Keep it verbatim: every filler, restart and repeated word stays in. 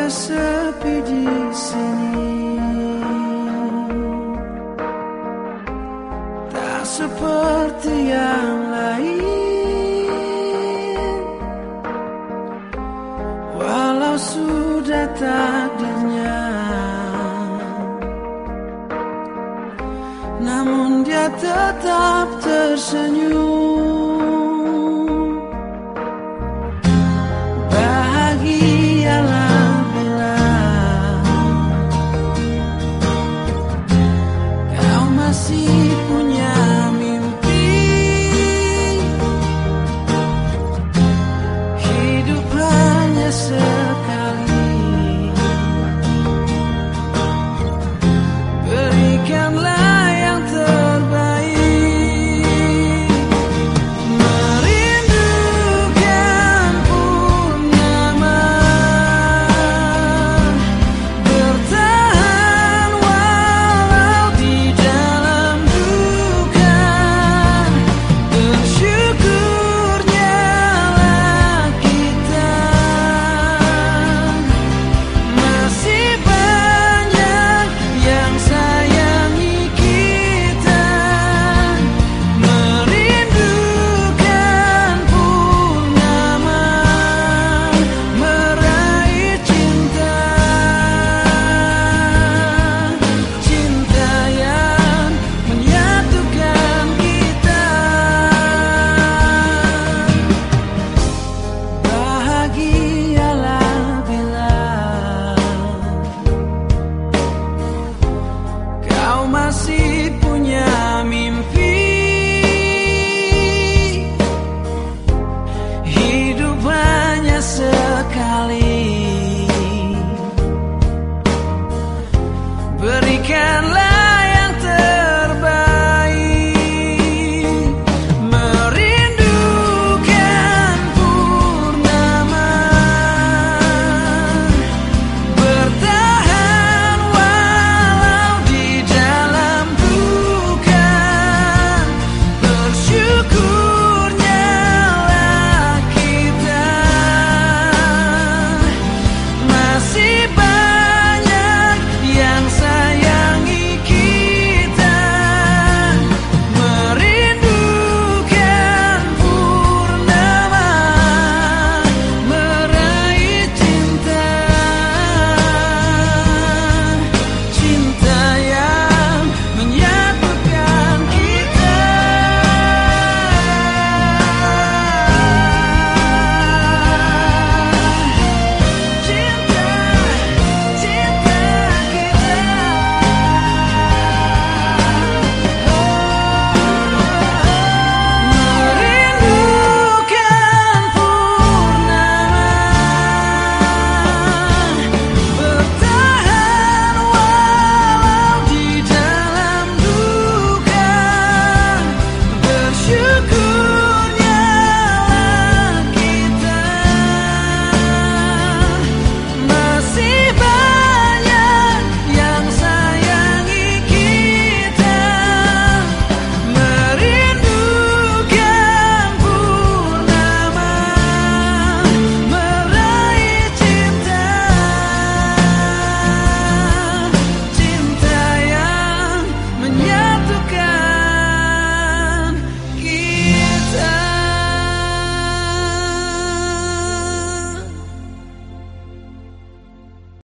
sepi di sini, tak seperti yang lain. Walau sudah takdirnya, namun dia tetap tersenyum. Bahagialah bila kau masih punya mimpi. Hidup hanya sekali, berikanlah yang terbaik. Merindukan purnama, bertahan walau di dalam duka. Bersyukurnya lah kita masih banyak yang sayangi kita. Merindukan purnama, meraih cinta, cinta yang menyatukan kita. Bahagialah bila kau masih punya mimpi. Hidup hanya sekali, berikanlah